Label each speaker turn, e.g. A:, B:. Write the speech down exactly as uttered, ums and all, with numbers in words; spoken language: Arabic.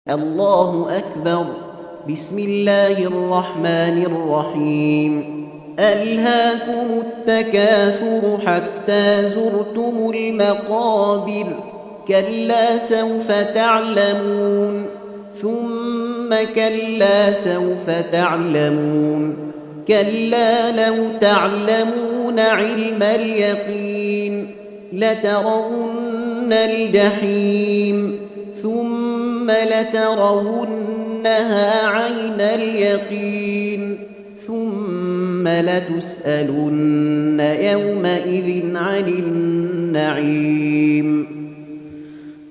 A: الله أكبر. بسم الله الرحمن الرحيم. ألهاكم التكاثر حتى زرتم المقابر كلا سوف تعلمون ثم كلا سوف تعلمون كلا لو تعلمون علم اليقين لترون الجحيم ثم لترونها عين اليقين ثم لتسألن يومئذ عن النعيم.